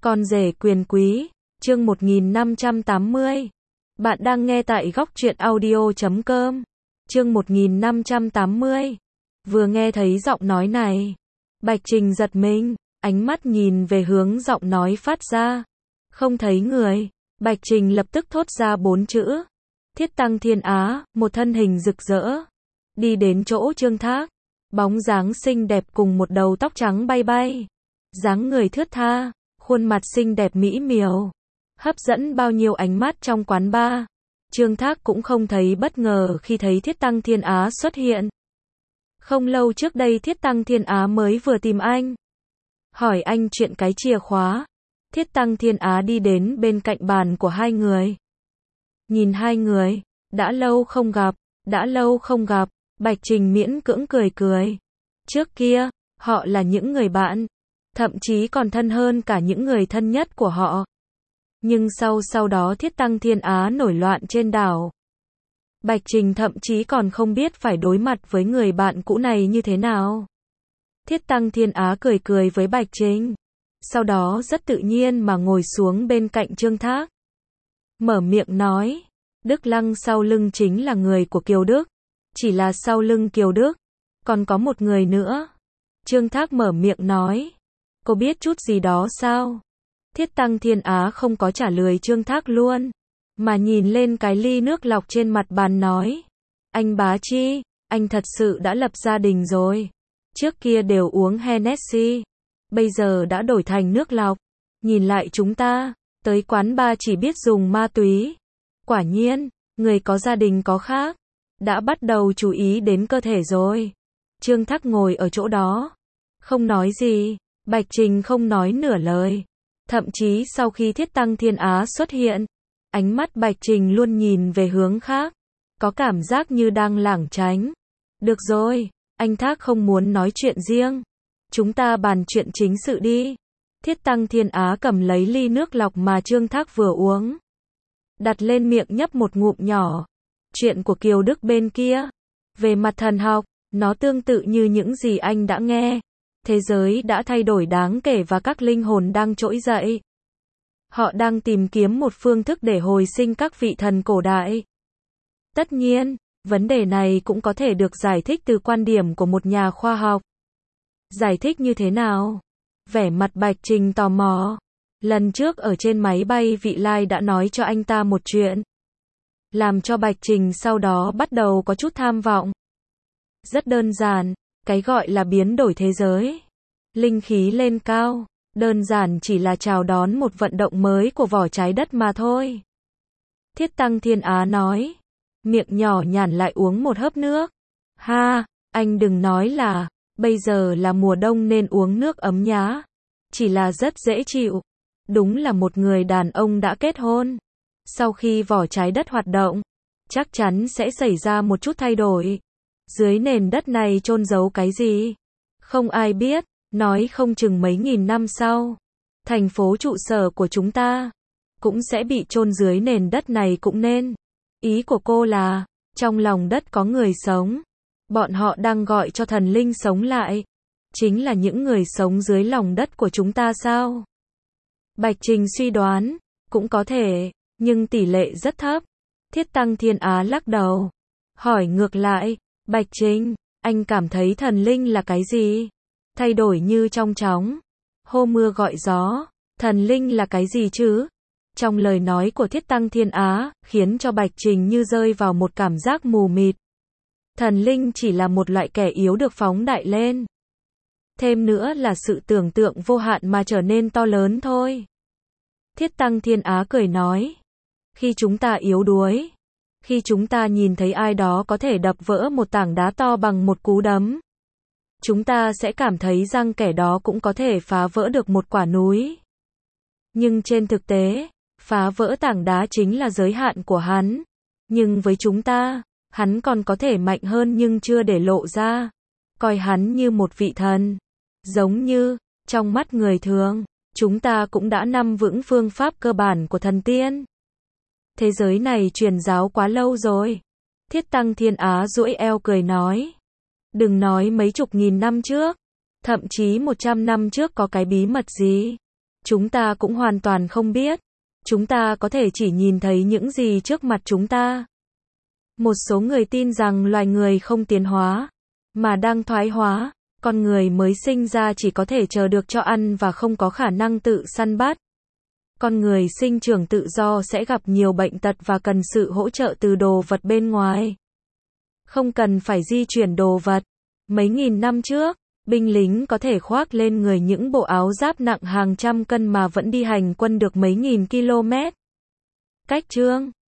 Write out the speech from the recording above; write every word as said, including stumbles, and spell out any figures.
Con rể quyền quý, chương một nghìn năm trăm tám mươi. Bạn đang nghe tại góc truyện audio chấm com. Chương một nghìn năm trăm tám mươi. Vừa nghe thấy giọng nói này, Bạch Trình giật mình, ánh mắt nhìn về hướng giọng nói phát ra. Không thấy người, Bạch Trình lập tức thốt ra bốn chữ. Thiết Tăng Thiên Á, một thân hình rực rỡ, đi đến chỗ Trương Thác, bóng dáng xinh đẹp cùng một đầu tóc trắng bay bay, dáng người thướt tha, khuôn mặt xinh đẹp mỹ miều, hấp dẫn bao nhiêu ánh mắt trong quán bar. Trương Thác cũng không thấy bất ngờ khi thấy Thiết Tăng Thiên Á xuất hiện. Không lâu trước đây Thiết Tăng Thiên Á mới vừa tìm anh, hỏi anh chuyện cái chìa khóa. Thiết Tăng Thiên Á đi đến bên cạnh bàn của hai người. Nhìn hai người, đã lâu không gặp, đã lâu không gặp, Bạch Trình miễn cưỡng cười cười. Trước kia, họ là những người bạn, thậm chí còn thân hơn cả những người thân nhất của họ. Nhưng sau sau đó Thiết Tăng Thiên Á nổi loạn trên đảo. Bạch Trình thậm chí còn không biết phải đối mặt với người bạn cũ này như thế nào. Thiết Tăng Thiên Á cười cười với Bạch Trình, sau đó rất tự nhiên mà ngồi xuống bên cạnh Trương Thác. Mở miệng nói, Đức Lăng sau lưng chính là người của Kiều Đức. Chỉ là sau lưng Kiều Đức, còn có một người nữa. Trương Thác mở miệng nói, cô biết chút gì đó sao? Thiết Tăng Thiên Á không có trả lời Trương Thác luôn, mà nhìn lên cái ly nước lọc trên mặt bàn nói, anh Bá Chi, anh thật sự đã lập gia đình rồi. Trước kia đều uống Hennessy, bây giờ đã đổi thành nước lọc. Nhìn lại chúng ta, tới quán bar chỉ biết dùng ma túy. Quả nhiên, người có gia đình có khác, đã bắt đầu chú ý đến cơ thể rồi. Trương Thác ngồi ở chỗ đó, không nói gì. Bạch Trình không nói nửa lời. Thậm chí sau khi Thiết Tăng Thiên Á xuất hiện, ánh mắt Bạch Trình luôn nhìn về hướng khác, có cảm giác như đang lảng tránh. Được rồi, anh Thác không muốn nói chuyện riêng, chúng ta bàn chuyện chính sự đi. Thiết Tăng Thiên Á cầm lấy ly nước lọc mà Trương Thác vừa uống, đặt lên miệng nhấp một ngụm nhỏ. Chuyện của Kiều Đức bên kia, về mặt thần học, nó tương tự như những gì anh đã nghe. Thế giới đã thay đổi đáng kể và các linh hồn đang trỗi dậy. Họ đang tìm kiếm một phương thức để hồi sinh các vị thần cổ đại. Tất nhiên, vấn đề này cũng có thể được giải thích từ quan điểm của một nhà khoa học. Giải thích như thế nào? Vẻ mặt Bạch Trình tò mò. Lần trước ở trên máy bay Vị Lai đã nói cho anh ta một chuyện, làm cho Bạch Trình sau đó bắt đầu có chút tham vọng. Rất đơn giản, cái gọi là biến đổi thế giới, linh khí lên cao, đơn giản chỉ là chào đón một vận động mới của vỏ trái đất mà thôi. Thiết Tăng Thiên Á nói, miệng nhỏ nhàn lại uống một hớp nước. Ha, anh đừng nói là, bây giờ là mùa đông nên uống nước ấm nhá. Chỉ là rất dễ chịu. Đúng là một người đàn ông đã kết hôn. Sau khi vỏ trái đất hoạt động, chắc chắn sẽ xảy ra một chút thay đổi. Dưới nền đất này chôn giấu cái gì? Không ai biết, nói không chừng mấy nghìn năm sau, thành phố trụ sở của chúng ta cũng sẽ bị chôn dưới nền đất này cũng nên. Ý của cô là, trong lòng đất có người sống. Bọn họ đang gọi cho thần linh sống lại. Chính là những người sống dưới lòng đất của chúng ta sao? Bạch Trình suy đoán, cũng có thể, nhưng tỷ lệ rất thấp. Thiết Tăng Thiên Á lắc đầu, hỏi ngược lại, Bạch Trình, anh cảm thấy thần linh là cái gì? Thay đổi như trong chóng, hô mưa gọi gió, thần linh là cái gì chứ? Trong lời nói của Thiết Tăng Thiên Á, khiến cho Bạch Trình như rơi vào một cảm giác mù mịt. Thần linh chỉ là một loại kẻ yếu được phóng đại lên. Thêm nữa là sự tưởng tượng vô hạn mà trở nên to lớn thôi. Thiết Tăng Thiên Á cười nói, khi chúng ta yếu đuối, khi chúng ta nhìn thấy ai đó có thể đập vỡ một tảng đá to bằng một cú đấm, chúng ta sẽ cảm thấy rằng kẻ đó cũng có thể phá vỡ được một quả núi. Nhưng trên thực tế, phá vỡ tảng đá chính là giới hạn của hắn. Nhưng với chúng ta, hắn còn có thể mạnh hơn nhưng chưa để lộ ra. Coi hắn như một vị thần. Giống như, trong mắt người thường, chúng ta cũng đã nắm vững phương pháp cơ bản của thần tiên. Thế giới này truyền giáo quá lâu rồi. Thiết Tăng Thiên Á duỗi eo cười nói. Đừng nói mấy chục nghìn năm trước, thậm chí một trăm năm trước có cái bí mật gì. Chúng ta cũng hoàn toàn không biết. Chúng ta có thể chỉ nhìn thấy những gì trước mặt chúng ta. Một số người tin rằng loài người không tiến hóa, mà đang thoái hóa. Con người mới sinh ra chỉ có thể chờ được cho ăn và không có khả năng tự săn bắt. Con người sinh trưởng tự do sẽ gặp nhiều bệnh tật và cần sự hỗ trợ từ đồ vật bên ngoài. Không cần phải di chuyển đồ vật. Mấy nghìn năm trước, binh lính có thể khoác lên người những bộ áo giáp nặng hàng trăm cân mà vẫn đi hành quân được mấy nghìn km. Cách chương